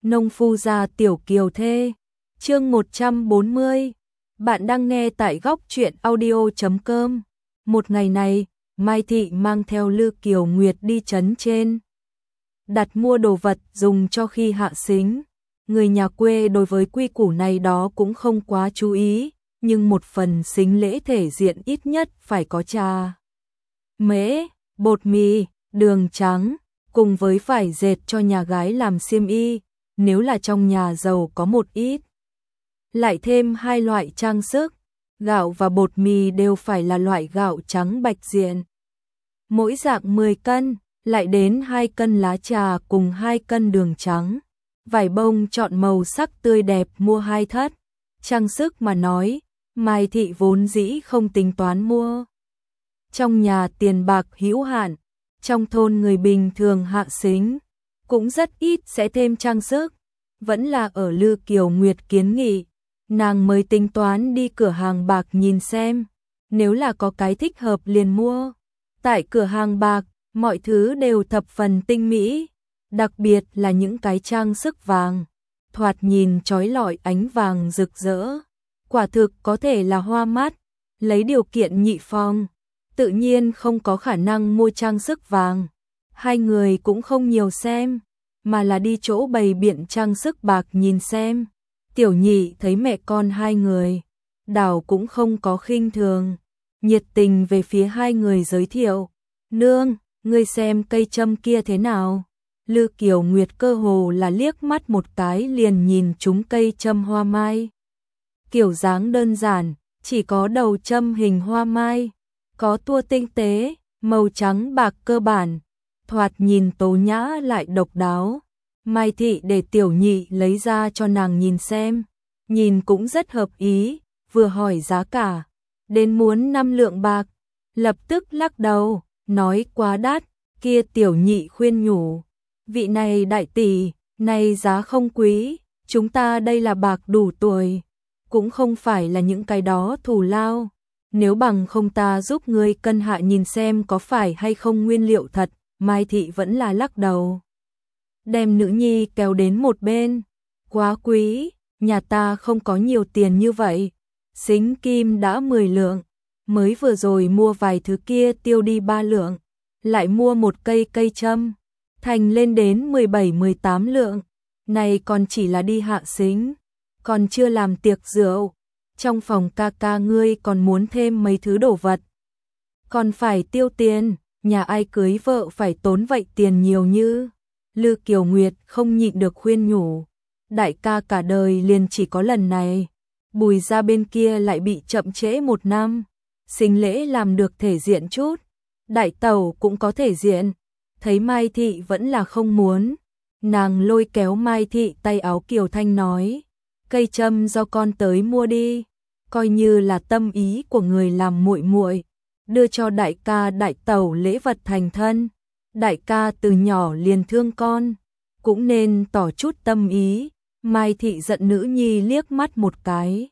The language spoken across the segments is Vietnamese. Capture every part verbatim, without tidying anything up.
Nông phu gia tiểu kiều thê. Chương một trăm bốn mươi. Bạn đang nghe tại góc truyện audio chấm com. Một ngày này, Mai Thị mang theo Lư Kiều Nguyệt đi trấn trên. Đặt mua đồ vật dùng cho khi hạ sính. Người nhà quê đối với quy củ này đó cũng không quá chú ý, nhưng một phần sính lễ thể diện ít nhất phải có trà, mễ, bột mì, đường trắng, cùng với phải dệt cho nhà gái làm xiêm y, nếu là trong nhà giàu có một ít. Lại thêm hai loại trang sức, gạo và bột mì đều phải là loại gạo trắng bạch diện. Mỗi dạng mười cân, lại đến hai cân lá trà cùng hai cân đường trắng. Vải bông chọn màu sắc tươi đẹp mua hai thất. Trang sức mà nói, Mai Thị vốn dĩ không tính toán mua. Trong nhà tiền bạc hữu hạn, trong thôn người bình thường hạ sính, cũng rất ít sẽ thêm trang sức. Vẫn là ở Lư Kiều Nguyệt kiến nghị, nàng mới tính toán đi cửa hàng bạc nhìn xem, nếu là có cái thích hợp liền mua. Tại cửa hàng bạc, mọi thứ đều thập phần tinh mỹ, đặc biệt là những cái trang sức vàng, thoạt nhìn chói lọi ánh vàng rực rỡ, quả thực có thể là hoa mắt. Lấy điều kiện nhị phong, tự nhiên không có khả năng mua trang sức vàng. Hai người cũng không nhiều xem, mà là đi chỗ bày biện trang sức bạc nhìn xem. Tiểu nhị thấy mẹ con hai người, đảo cũng không có khinh thường, nhiệt tình về phía hai người giới thiệu. Nương, ngươi xem cây châm kia thế nào? Lư Kiều Nguyệt cơ hồ là liếc mắt một cái liền nhìn trúng cây châm hoa mai. Kiểu dáng đơn giản, chỉ có đầu châm hình hoa mai, có tua tinh tế, màu trắng bạc cơ bản, thoạt nhìn tố nhã lại độc đáo. Mai Thị để tiểu nhị lấy ra cho nàng nhìn xem, nhìn cũng rất hợp ý, vừa hỏi giá cả, đến muốn năm lượng bạc, lập tức lắc đầu, nói quá đắt. Kia tiểu nhị khuyên nhủ, vị này đại tỷ, này giá không quý, chúng ta đây là bạc đủ tuổi, cũng không phải là những cái đó thù lao, nếu bằng không ta giúp ngươi cân hạ nhìn xem có phải hay không nguyên liệu thật. Mai Thị vẫn là lắc đầu, đem nữ nhi kéo đến một bên, quá quý, nhà ta không có nhiều tiền như vậy, sính kim đã mười lượng, mới vừa rồi mua vài thứ kia tiêu đi ba lượng, lại mua một cây cây châm, thành lên đến mười bảy mười tám lượng, này còn chỉ là đi hạ sính, còn chưa làm tiệc rượu, trong phòng ca ca ngươi còn muốn thêm mấy thứ đồ vật, còn phải tiêu tiền, nhà ai cưới vợ phải tốn vậy tiền nhiều như. Lư Kiều Nguyệt không nhịn được khuyên nhủ, đại ca cả đời liền chỉ có lần này, Bùi gia bên kia lại bị chậm trễ một năm, sính lễ làm được thể diện chút, đại tẩu cũng có thể diện. Thấy Mai Thị vẫn là không muốn, nàng lôi kéo Mai Thị tay áo Kiều Thanh nói, cây châm do con tới mua đi, coi như là tâm ý của người làm muội muội, đưa cho đại ca đại tẩu lễ vật thành thân. Đại ca từ nhỏ liền thương con, cũng nên tỏ chút tâm ý. Mai Thị giận nữ nhi liếc mắt một cái,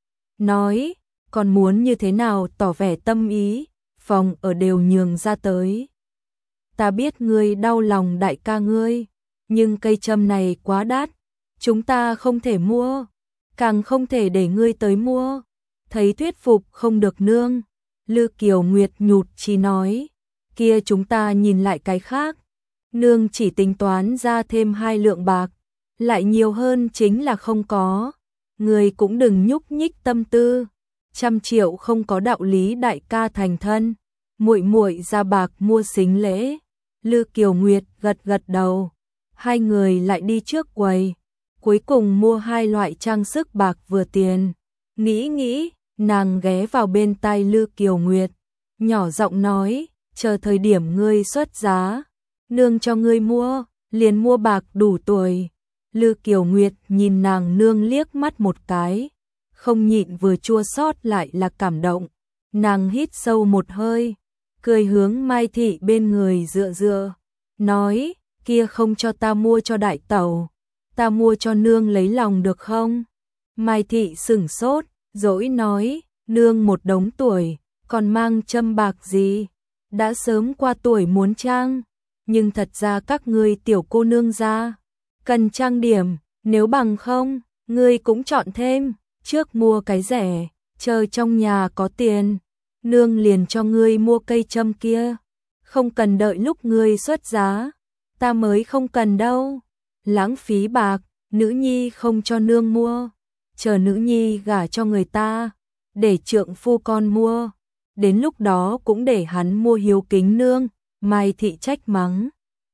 nói, con muốn như thế nào tỏ vẻ tâm ý, phòng ở đều nhường ra tới. Ta biết ngươi đau lòng đại ca ngươi, nhưng cây châm này quá đắt, chúng ta không thể mua, càng không thể để ngươi tới mua. Thấy thuyết phục không được nương, Lư Kiều Nguyệt nhụt chí nói, kia chúng ta nhìn lại cái khác, nương chỉ tính toán ra thêm hai lượng bạc, lại nhiều hơn chính là không có, người cũng đừng nhúc nhích tâm tư, trăm triệu không có đạo lý đại ca thành thân, muội muội ra bạc mua sính lễ. Lư Kiều Nguyệt gật gật đầu, hai người lại đi trước quầy, cuối cùng mua hai loại trang sức bạc vừa tiền. Nghĩ nghĩ, nàng ghé vào bên tai Lư Kiều Nguyệt, nhỏ giọng nói, chờ thời điểm ngươi xuất giá, nương cho ngươi mua, liền mua bạc đủ tuổi. Lư Kiều Nguyệt nhìn nàng nương liếc mắt một cái, không nhịn vừa chua xót lại là cảm động. Nàng hít sâu một hơi, cười hướng Mai Thị bên người dựa dựa, nói, kia không cho ta mua cho đại tẩu, ta mua cho nương lấy lòng được không? Mai Thị sửng sốt, dỗi nói, nương một đống tuổi, còn mang châm bạc gì? Đã sớm qua tuổi muốn trang, nhưng thật ra các ngươi tiểu cô nương ra, cần trang điểm, nếu bằng không, ngươi cũng chọn thêm, trước mua cái rẻ, chờ trong nhà có tiền, nương liền cho ngươi mua cây châm kia, không cần đợi lúc ngươi xuất giá, ta mới không cần đâu, lãng phí bạc, nữ nhi không cho nương mua, chờ nữ nhi gả cho người ta, để trượng phu con mua, đến lúc đó cũng để hắn mua hiếu kính nương, Mai Thị trách mắng.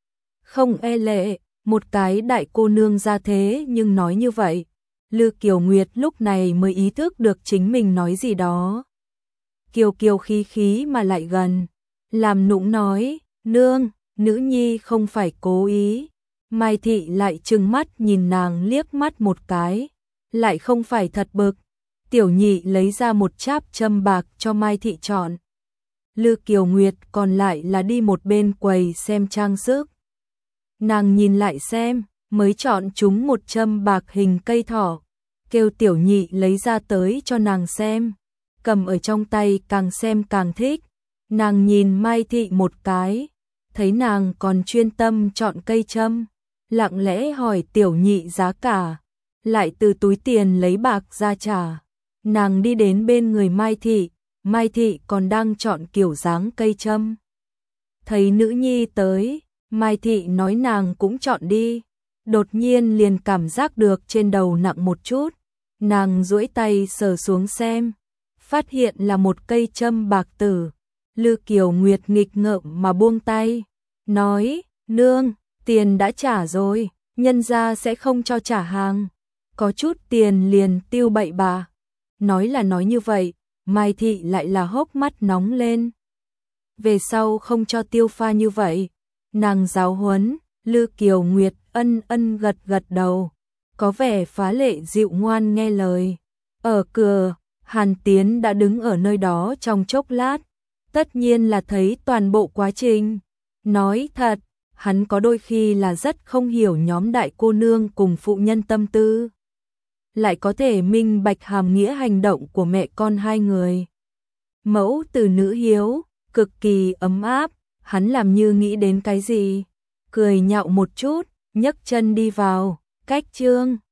Không e lệ, một cái đại cô nương ra thế nhưng nói như vậy, Lư Kiều Nguyệt lúc này mới ý thức được chính mình nói gì đó. Kiều Kiều khí khí mà lại gần, làm nũng nói, nương, nữ nhi không phải cố ý. Mai Thị lại trừng mắt nhìn nàng liếc mắt một cái, lại không phải thật bực. Tiểu nhị lấy ra một cháp châm bạc cho Mai Thị chọn. Lư Kiều Nguyệt còn lại là đi một bên quầy xem trang sức. Nàng nhìn lại xem, mới chọn chúng một châm bạc hình cây thỏ, kêu tiểu nhị lấy ra tới cho nàng xem. Cầm ở trong tay càng xem càng thích, nàng nhìn Mai Thị một cái, thấy nàng còn chuyên tâm chọn cây châm, lặng lẽ hỏi tiểu nhị giá cả, lại từ túi tiền lấy bạc ra trả. Nàng đi đến bên người Mai Thị, Mai Thị còn đang chọn kiểu dáng cây châm. Thấy nữ nhi tới, Mai Thị nói nàng cũng chọn đi, đột nhiên liền cảm giác được trên đầu nặng một chút, nàng duỗi tay sờ xuống xem, phát hiện là một cây châm bạc tử. Lư Kiều Nguyệt nghịch ngợm mà buông tay, nói, nương, tiền đã trả rồi, nhân gia sẽ không cho trả hàng, có chút tiền liền tiêu bậy bà. Nói là nói như vậy, Mai Thị lại là hốc mắt nóng lên. Về sau không cho tiêu pha như vậy, nàng giáo huấn. Lư Kiều Nguyệt ân ân gật gật đầu, có vẻ phá lệ dịu ngoan nghe lời. Ở cửa, Hàn Tiến đã đứng ở nơi đó trong chốc lát, tất nhiên là thấy toàn bộ quá trình. Nói thật, hắn có đôi khi là rất không hiểu nhóm đại cô nương cùng phụ nhân tâm tư, lại có thể minh bạch hàm nghĩa hành động của mẹ con hai người. Mẫu từ nữ hiếu, cực kỳ ấm áp, hắn làm như nghĩ đến cái gì, cười nhạo một chút, nhấc chân đi vào, cách chương